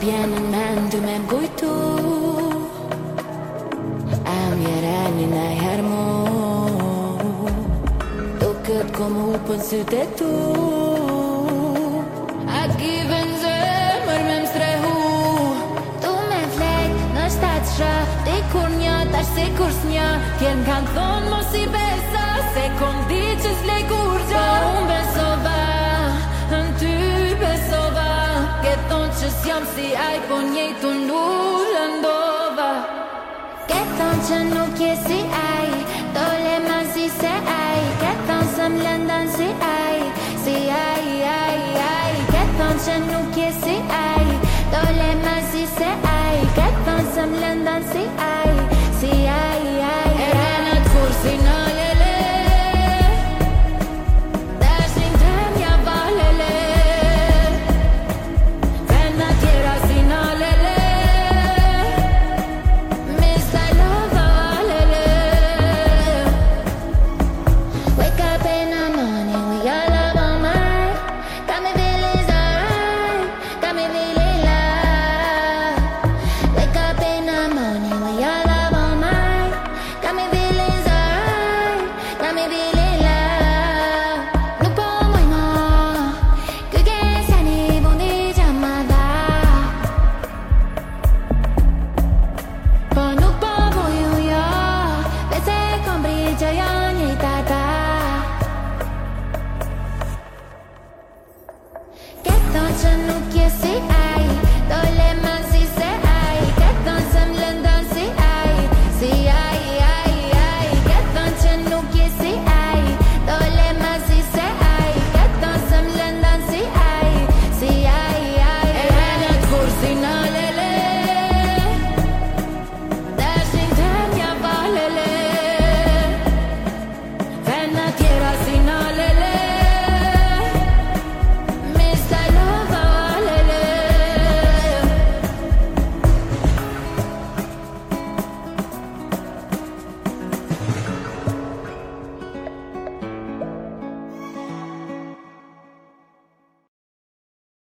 vjen në mend ty me m'kujtu A mjereni najher mu Duket ko mu pën sytë e tu A given zemër me m'strehu Tu me flek në shtatë shë Ti kur një tash si kur s'një Tjernë kanë thonë mos i besa Se kom di që s'lej kur gjë Po unë besova Në ty besova Keton që s'jam si aj Po njejtu nuk lëndova Keton që nuk je si aj Dole ma si se aj Keton se m'lëndan si aj Si aj Keton që nuk je si aj Dole ma si se aj Keton se m'lëndan si aj Si aj E renat kur si në lele Dashin të mja valele Vena tjera si në lele Miss I love valele Wake up in the morning with your love on mine Got me feeling so right Got me feeling love Wake up in the morning with your love on mine Got me feeling so right Got me feeling love Nuk po muj ma Kujteseni bundi gjamada Po nuk po muju jo Vese kom brigja jo njëjtata Keton që nuk je si